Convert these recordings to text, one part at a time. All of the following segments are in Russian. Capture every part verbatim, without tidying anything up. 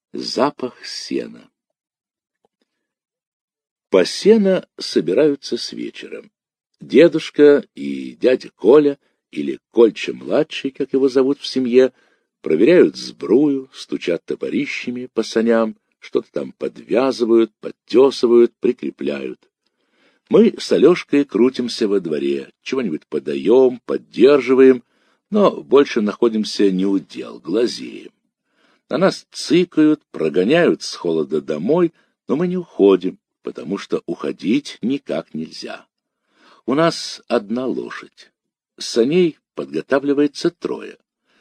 Запах сена. По сено собираются с вечером. Дедушка и дядя Коля, или Кольча-младший, как его зовут в семье, проверяют сбрую, стучат топорищами по саням, что-то там подвязывают, подтесывают, прикрепляют. Мы с Алешкой крутимся во дворе, чего-нибудь подаем, поддерживаем, но больше находимся не у дел, глазеем. На нас цыкают, прогоняют с холода домой, но мы не уходим, потому что уходить никак нельзя. У нас одна лошадь. Саней подготавливается трое.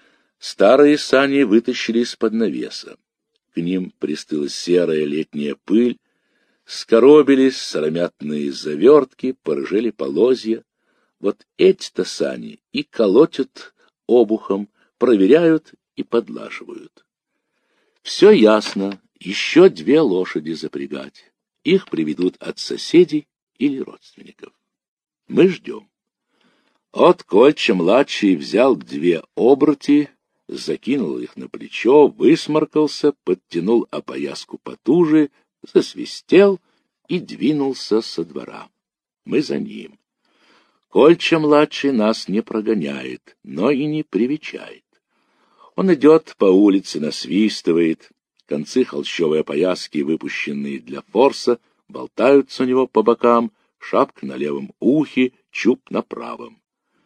Старые сани вытащили из-под навеса. К ним пристыла серая летняя пыль, скоробились сыромятные завертки, порыжели полозья. Вот эти-то сани и колотят обухом, проверяют и подлаживают. Все ясно, еще две лошади запрягать. Их приведут от соседей или родственников. Мы ждем. От Кольча-младший взял две оборти, закинул их на плечо, высморкался, подтянул опояску потуже, засвистел и двинулся со двора. Мы за ним. Кольча-младший нас не прогоняет, но и не привечает. Он идет по улице, насвистывает. Концы холщовой опояски, выпущенные для форса, болтаются у него по бокам, шапка на левом ухе, чуб на правом.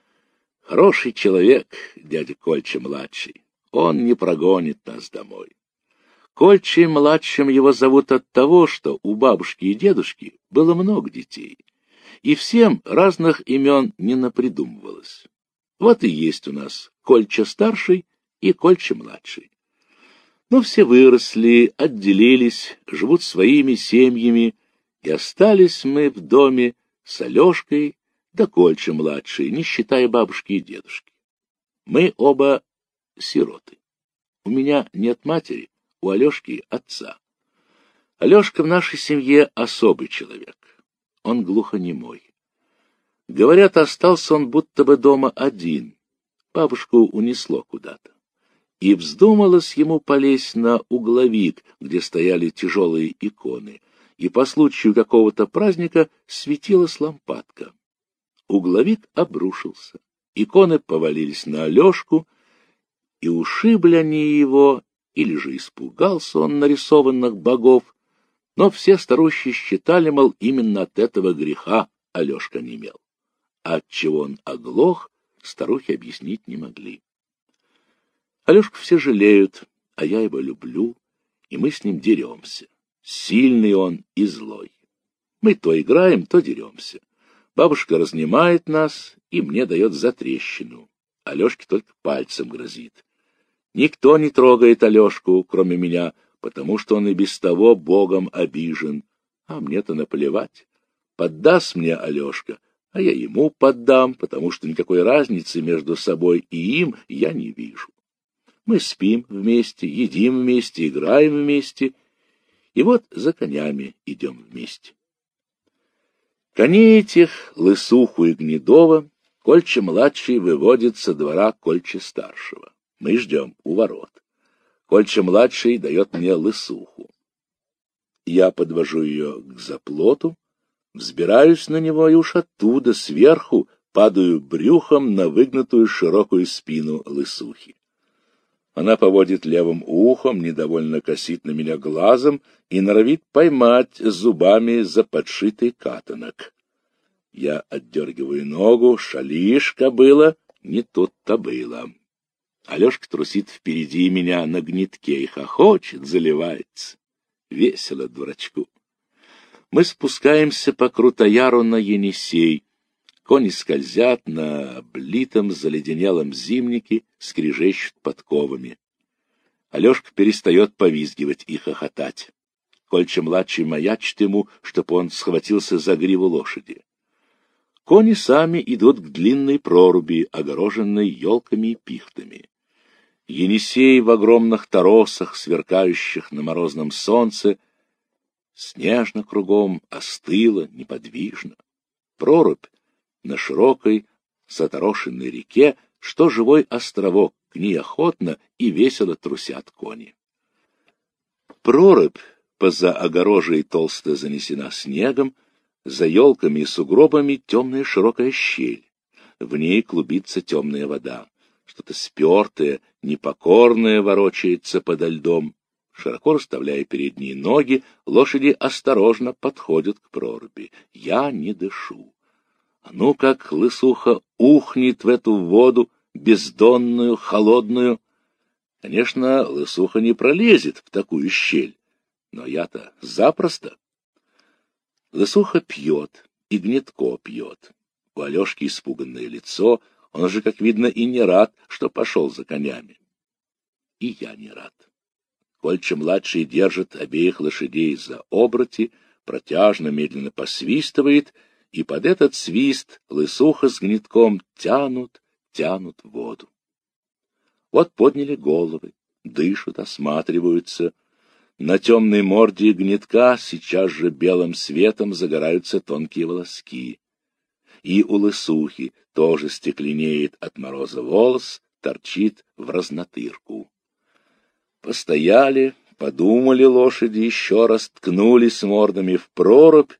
Хороший человек, дядя Кольча-младший. Он не прогонит нас домой. Кольчей-младшим его зовут от того, что у бабушки и дедушки было много детей, и всем разных имен не напридумывалось. Вот и есть у нас Кольча-старший и Кольча-младший. Но все выросли, отделились, живут своими семьями, и остались мы в доме с Алешкой да Кольча-младший, не считая бабушки и дедушки. Мы оба сироты. У меня нет матери, у Алешки отца. Алешка в нашей семье особый человек. Он глухонемой. Говорят, остался он будто бы дома один. Бабушку унесло куда-то. И вздумалось ему полезть на угловик, где стояли тяжелые иконы, и по случаю какого-то праздника светилась лампадка. Угловик обрушился, иконы повалились на Алешку, и ушибли они его, или же испугался он нарисованных богов, но все старущие считали, мол, именно от этого греха Алешка немел. А отчего он оглох, старухи объяснить не могли. Алешку все жалеют, а я его люблю, и мы с ним деремся. Сильный он и злой. Мы то играем, то деремся. Бабушка разнимает нас и мне дает затрещину. Алешке только пальцем грозит. Никто не трогает Алешку, кроме меня, потому что он и без того Богом обижен. А мне-то наплевать. Поддаст мне Алешка, а я ему поддам, потому что никакой разницы между собой и им я не вижу. Мы спим вместе, едим вместе, играем вместе, и вот за конями идем вместе. Коней этих, Лысуху и Гнедова, Кольча-младший выводит со двора Кольча-старшего. Мы ждем у ворот. Кольча-младший дает мне Лысуху. Я подвожу ее к заплоту, взбираюсь на него и уж оттуда, сверху, падаю брюхом на выгнутую широкую спину Лысухи. Она поводит левым ухом, недовольно косит на меня глазом и норовит поймать зубами за подшитый катанок. Я отдергиваю ногу, шалишь, кобыла, не тут-то было. Алешка трусит впереди меня на гнетке и хохочет, заливается. Весело дурачку. Мы спускаемся по Крутояру на Енисей. Кони скользят на облитом заледенелом зимнике, скрежещут подковами. Алешка перестает повизгивать и хохотать. Кольча-младший маячит ему, чтоб он схватился за гриву лошади. Кони сами идут к длинной проруби, огороженной елками и пихтами. Енисей в огромных торосах, сверкающих на морозном солнце, снежно кругом, остыло, неподвижно. Прорубь на широкой, заторошенной реке, что живой островок, к ней охотно и весело трусят кони. Прорубь поза огорожей толсто занесена снегом, за елками и сугробами темная широкая щель. В ней клубится темная вода. Что-то спертое, непокорное ворочается подо льдом. Широко расставляя передние ноги, лошади осторожно подходят к проруби. Я не дышу. А ну как лысуха ухнет в эту воду, бездонную, холодную. Конечно, лысуха не пролезет в такую щель, но я-то запросто. Лысуха пьет, и Гнетко пьет. У Алешки испуганное лицо, он же, как видно, и не рад, что пошел за конями. И я не рад. Кольча-младший держит обеих лошадей за оброти, протяжно, медленно посвистывает, и под этот свист лысуха с Гнетком тянут, тянут воду. Вот подняли головы, дышат, осматриваются. На темной морде Гнетка сейчас же белым светом загораются тонкие волоски. И у лысухи тоже стекленеет от мороза волос, торчит в разнотырку. Постояли, подумали лошади еще раз, ткнулись мордами в прорубь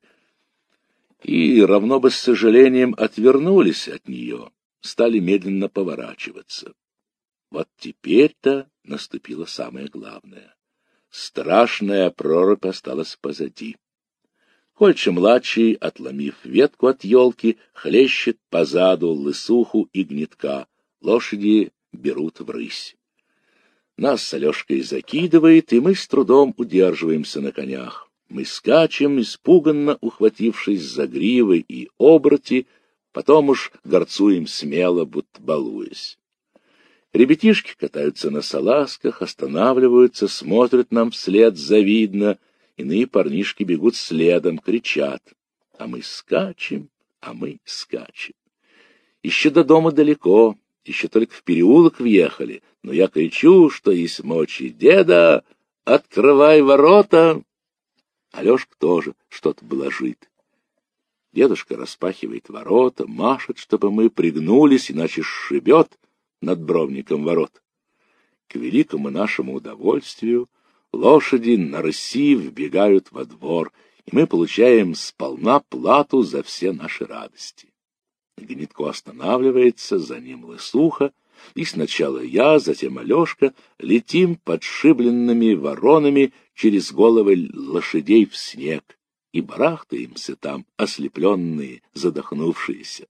и, равно бы с сожалением, отвернулись от нее, стали медленно поворачиваться. Вот теперь-то наступило самое главное. Страшная прорубь осталась позади. Кольча-младший, отломив ветку от елки, хлещет позаду лысуху и Гнетка. Лошади берут врысь. Нас с Алешкой закидывает, и мы с трудом удерживаемся на конях. Мы скачем, испуганно ухватившись за гривы и оброти, потом уж горцуем смело, будто балуясь. Ребятишки катаются на салазках, останавливаются, смотрят нам вслед завидно. Иные парнишки бегут следом, кричат. А мы скачем, а мы скачем. Еще до дома далеко, еще только в переулок въехали, но я кричу, что есть мочи: деда, открывай ворота! Алешка тоже что-то блажит. Дедушка распахивает ворота, машет, чтобы мы пригнулись, иначе сшибет над бровником ворот. К великому нашему удовольствию лошади на рыси вбегают во двор, и мы получаем сполна плату за все наши радости. Гнетко останавливается, за ним лысуха, и сначала я, затем Алешка летим подшибленными воронами через головы лошадей в снег и барахтаемся там, ослепленные, задохнувшиеся.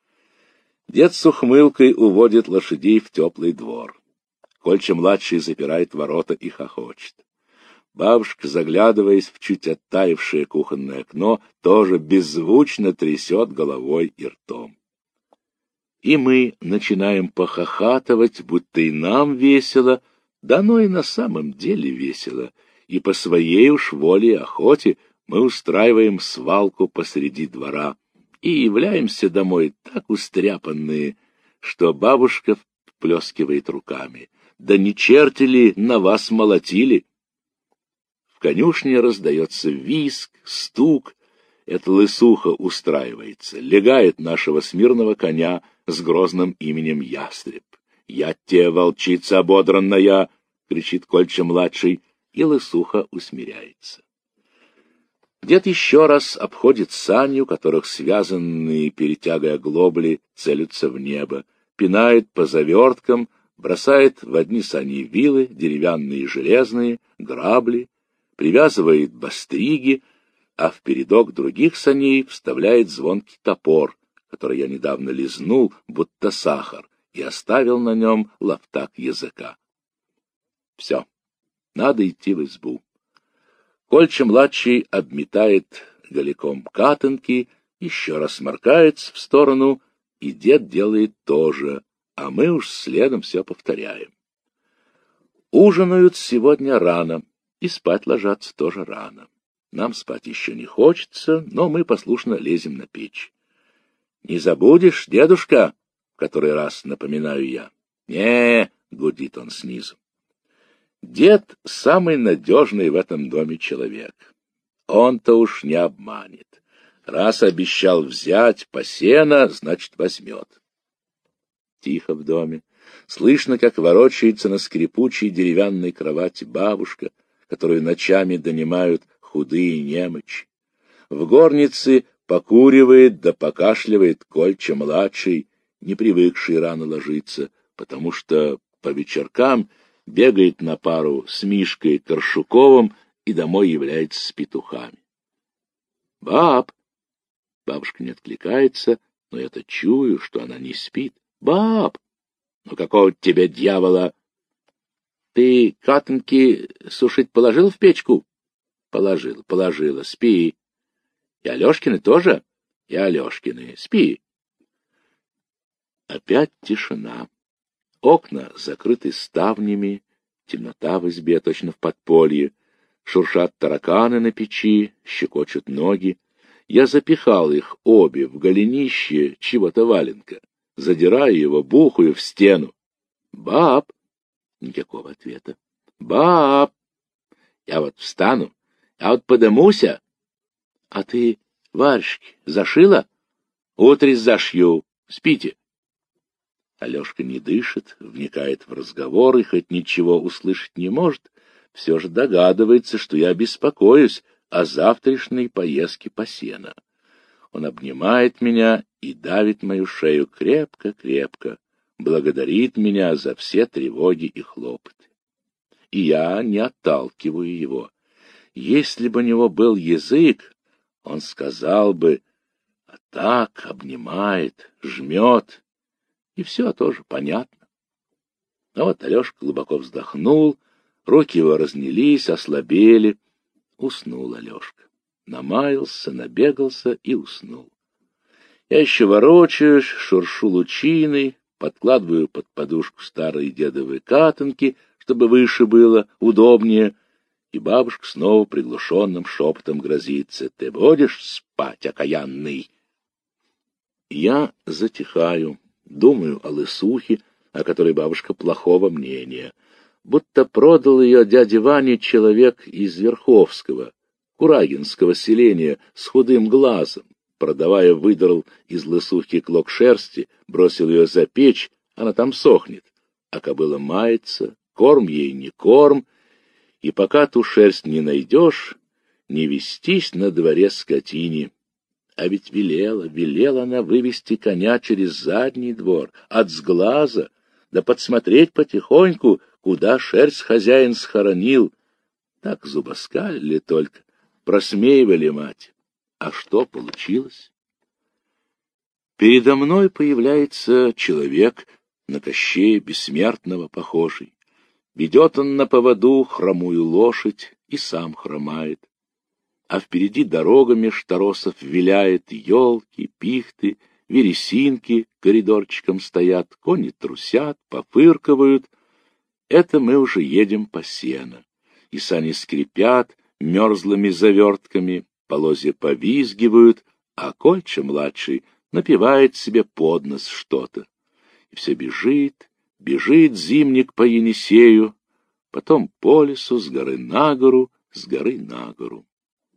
Дед с ухмылкой уводит лошадей в теплый двор. Кольча-младший запирает ворота и хохочет. Бабушка, заглядываясь в чуть оттаившее кухонное окно, тоже беззвучно трясет головой и ртом. И мы начинаем похохатывать, будто и нам весело, да оно и на самом деле весело, и по своей уж воле и охоте мы устраиваем свалку посреди двора и являемся домой так устряпанные, что бабушка вплескивает руками. Да не черти ли на вас молотили? В конюшне раздается визг, стук. Эта лысуха устраивается, легает нашего смирного коня с грозным именем Ястреб. «Я те, волчица ободранная!» — кричит Кольча-младший, и лысуха усмиряется. Дед еще раз обходит сани, у которых связанные, перетягая глобли, целятся в небо, пинает по заверткам, бросает в одни сани вилы, деревянные и железные, грабли, привязывает бастриги, а в передок других саней вставляет звонкий топор, который я недавно лизнул, будто сахар, и оставил на нем лоптак языка. Все, надо идти в избу. Кольча-младший обметает голиком катанки, еще раз сморкается в сторону, и дед делает то же, а мы уж следом все повторяем. Ужинают сегодня рано, и спать ложатся тоже рано. Нам спать еще не хочется, но мы послушно лезем на печь. «Не забудешь, дедушка?» — в который раз напоминаю я. «Не-е-е», гудит он снизу. Дед — самый надежный в этом доме человек. Он-то уж не обманет. Раз обещал взять посено, значит, возьмет. Тихо в доме. Слышно, как ворочается на скрипучей деревянной кровати бабушка, которую ночами донимают худые немочи. В горнице покуривает да покашливает Кольча-младший, не привыкший рано ложиться, потому что по вечеркам бегает на пару с Мишкой Коршуковым и домой является с петухами. «Баб!» Бабушка не откликается, но я-то чую, что она не спит. «Баб! Ну какого тебе дьявола? Ты катанки сушить положил в печку?» «Положил, положила. Спи. И Алешкины тоже?» «И Алешкины. Спи». Опять тишина. Окна закрыты ставнями, темнота в избе, точно в подполье. Шуршат тараканы на печи, щекочут ноги. Я запихал их обе в голенище чего-то валенка. Задираю его, бухаю в стену. «Баб!» Никакого ответа. «Баб! Я вот встану, я вот подымуся. А ты варежки зашила? Утрись зашью. Спите». Алешка не дышит, вникает в разговор и хоть ничего услышать не может, все же догадывается, что я беспокоюсь о завтрашней поездке по сено. Он обнимает меня и давит мою шею крепко-крепко, благодарит меня за все тревоги и хлопоты. И я не отталкиваю его. Если бы у него был язык, он сказал бы, а так обнимает, жмет, и все тоже понятно. А вот Алешка глубоко вздохнул, руки его разнялись, ослабели. Уснул Алешка. Намаялся, набегался и уснул. Я еще ворочаюсь, шуршу лучиной, подкладываю под подушку старые дедовые катанки, чтобы выше было, удобнее, и бабушка снова приглушенным шепотом грозится: «Ты будешь спать, окаянный?» Я затихаю, думаю о лысухе, о которой бабушка плохого мнения, будто продал ее дяде Ване человек из Верховского, курагинского селения с худым глазом. Продавая, выдрал из лысухи клок шерсти, бросил ее за печь, она там сохнет, а кобыла мается, корм ей не корм, и пока ту шерсть не найдешь, не вестись на дворе скотине. А ведь велела, велела она вывести коня через задний двор, от сглаза, да подсмотреть потихоньку, куда шерсть хозяин схоронил. Так зубоскалили только, просмеивали мать. А что получилось? Передо мной появляется человек, на Кощея Бессмертного похожий. Ведет он на поводу хромую лошадь и сам хромает. А впереди дорога меж торосов виляет, елки, пихты, вересинки коридорчиком стоят, кони трусят, пофыркивают. Это мы уже едем по сено, и сани скрипят мерзлыми завертками, полозья повизгивают, а Кольча-младший напевает себе под нос что-то. И все бежит, бежит зимник по Енисею, потом по лесу, с горы на гору, с горы на гору.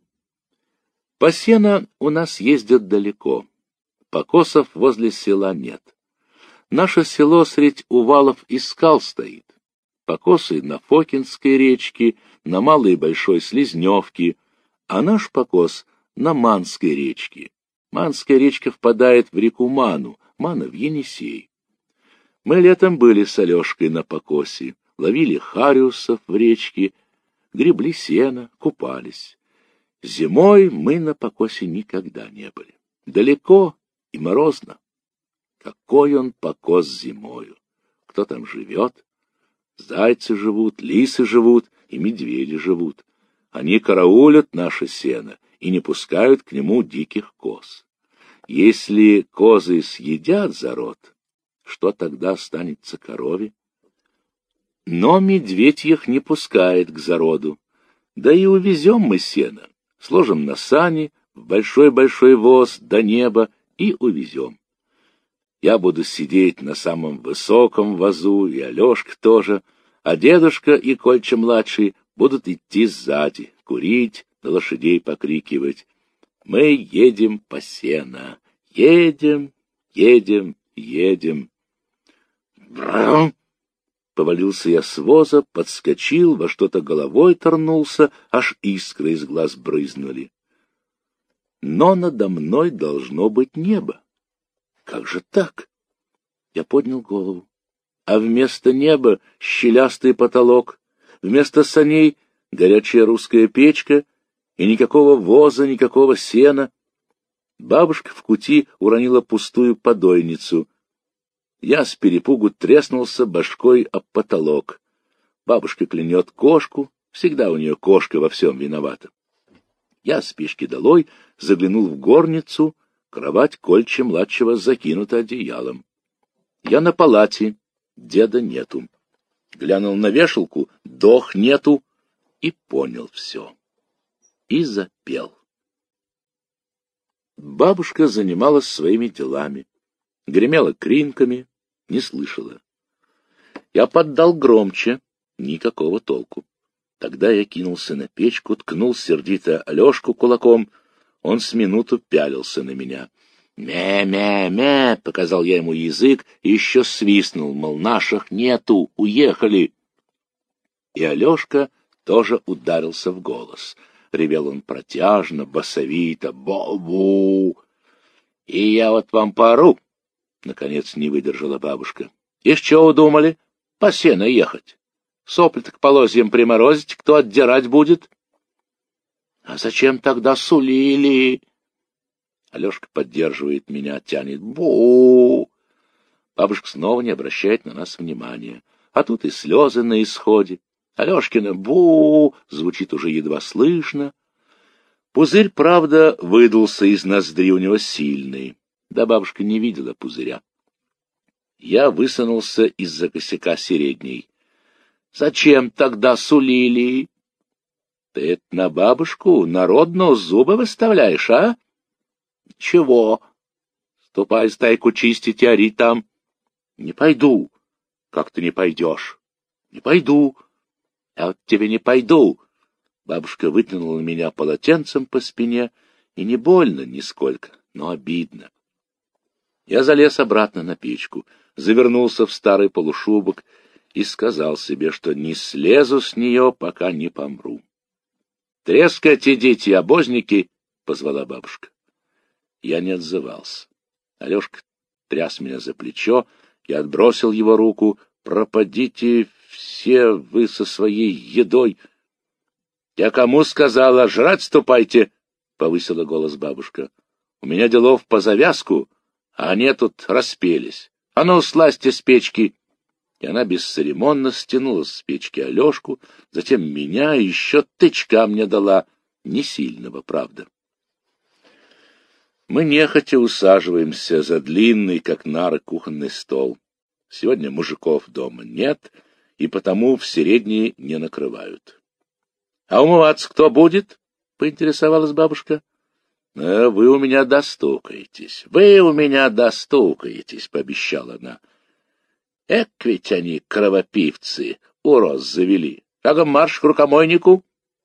По сено у нас ездят далеко, покосов возле села нет. Наше село средь увалов и скал стоит. Покосы на Фокинской речке, на Малой и Большой Слизневке, а наш покос на Манской речке. Манская речка впадает в реку Ману, Мана в Енисей. Мы летом были с Алешкой на покосе, ловили хариусов в речке, гребли сено, купались. Зимой мы на покосе никогда не были. Далеко и морозно. Какой он покос зимою! Кто там живет? Зайцы живут, лисы живут и медведи живут. Они караулят наше сено и не пускают к нему диких коз. Если козы съедят зарод, что тогда останется корове? Но медведь их не пускает к зароду. Да и увезем мы сено, сложим на сани, в большой-большой воз до неба и увезем. Я буду сидеть на самом высоком возу, и Алешка тоже, а дедушка и Кольча-младший будут идти сзади, курить, на лошадей покрикивать. Мы едем по сено, едем, едем, едем. Брррр! Повалился я с воза, подскочил, во что-то головой торнулся, аж искры из глаз брызнули. Но надо мной должно быть небо. Как же так? Я поднял голову. А вместо неба щелястый потолок, вместо саней горячая русская печка и никакого воза, никакого сена. Бабушка в кути уронила пустую подойницу. Я с перепугу треснулся башкой об потолок. Бабушка клянет кошку, всегда у нее кошка во всем виновата. Я с печки долой заглянул в горницу, кровать Кольча-младшего закинута одеялом. Я на палате, деда нету. Глянул на вешалку, дох нету, и понял все. И запел. Бабушка занималась своими делами. Гремела кринками, не слышала. Я поддал громче, никакого толку. Тогда я кинулся на печку, ткнул сердито Алешку кулаком. Он с минуту пялился на меня. «Мя-мя-мя!» — показал я ему язык и еще свистнул, мол, наших нету, уехали. И Алешка тоже ударился в голос. Ревел он протяжно, басовито, «Бо-бу!» «И я вот вам поору!» — наконец не выдержала бабушка. — И с чего удумали? По сено ехать. Сопли-то к полозьям приморозить, кто отдирать будет? — А зачем тогда сулили? Алешка поддерживает меня, тянет. Бу! Бабушка снова не обращает на нас внимания. А тут и слезы на исходе. Алешкина «бу» звучит уже едва слышно. Пузырь, правда, выдался из ноздри у него сильный. Да бабушка не видела пузыря. Я высунулся из-за косяка середней. — Зачем тогда сулили? — Ты это на бабушку народно зубы выставляешь, а? — Чего? — Ступай стайку чистить и ори там. — Не пойду. — Как ты не пойдешь? — Не пойду. — А вот тебе не пойду. Бабушка вытянула меня полотенцем по спине, и не больно нисколько, но обидно. Я залез обратно на печку, завернулся в старый полушубок и сказал себе, что не слезу с нее, пока не помру. — Трескайте, дети, обозники! — позвала бабушка. Я не отзывался. Алешка тряс меня за плечо, я отбросил его руку. — Пропадите все вы со своей едой! — Я кому сказала, жрать ступайте! — повысила голос бабушка. — У меня делов по завязку, а они тут распелись. А ну, слазьте с печки! И она бесцеремонно стянула с печки Алешку, затем меня и еще тычка мне дала, не сильного, правда. Мы нехотя усаживаемся за длинный, как нары, кухонный стол. Сегодня мужиков дома нет, и потому в середней не накрывают. — А умываться кто будет? — поинтересовалась бабушка. — А вы у меня достукаетесь, вы у меня достукаетесь, — пообещала она. — Эк ведь они, кровопивцы, уроз завели. Как марш к рукомойнику?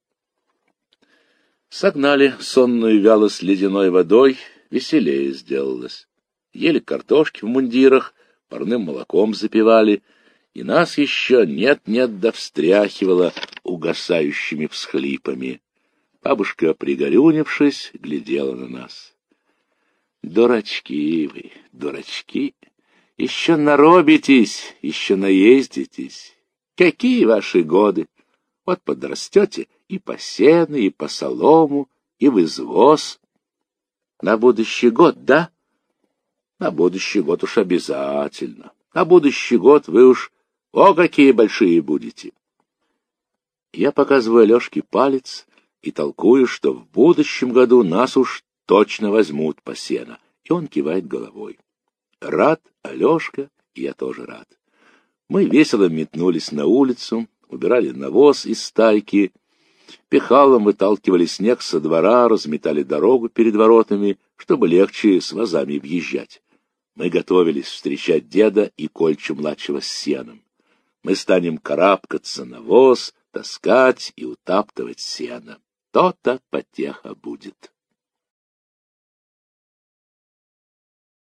Согнали сонную вялость ледяной водой, веселее сделалось. Ели картошки в мундирах, парным молоком запивали, и нас еще нет-нет да встряхивало угасающими всхлипами. Бабушка, пригорюнившись, глядела на нас. — Дурачки вы, дурачки! Еще наробитесь, еще наездитесь. Какие ваши годы! Вот подрастете и по сену, и по солому, и в извоз. На будущий год, да? На будущий год уж обязательно. На будущий год вы уж о какие большие будете. Я показываю Алешке палец и толкую, что в будущем году нас уж точно возьмут по сено. И он кивает головой. Рад Алешка, и я тоже рад. Мы весело метнулись на улицу, убирали навоз из стайки, пехалом выталкивали снег со двора, разметали дорогу перед воротами, чтобы легче с вазами въезжать. Мы готовились встречать деда и Кольчу-младшего с сеном. Мы станем карабкаться на воз, таскать и утаптывать сено. То-то потеха будет.